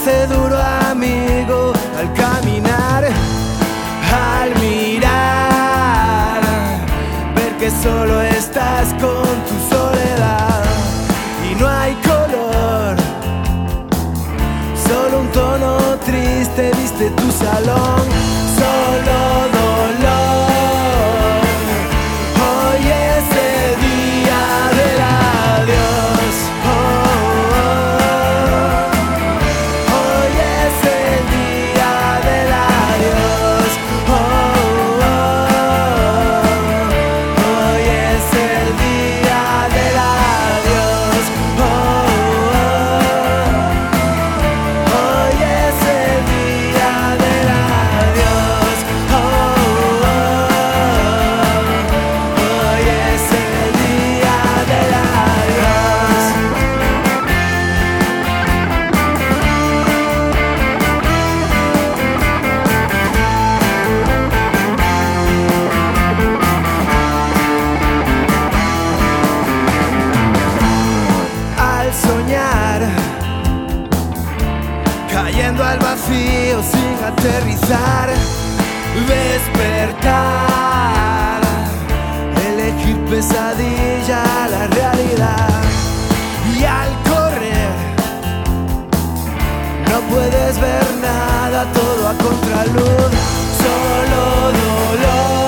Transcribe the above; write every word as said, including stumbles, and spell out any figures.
hace duro amigo al caminar, al mirar, ver que solo estás con tu soledad y no hay color, solo un tono triste viste tu salón, solo dolor. Hoy es el día del adiós. Oh, oh. Hoy es el día del adiós. Oh, oh. Hoy es el día del adiós. Oh, oh. Hoy es el día del adiós. Oh, oh. Hoy es el día del adiós. Al soñar, cayendo al vacío sin aterrizar, despertar, elegir pesadilla a la realidad. Y al correr, no puedes ver nada, todo a contraluz, solo dolor.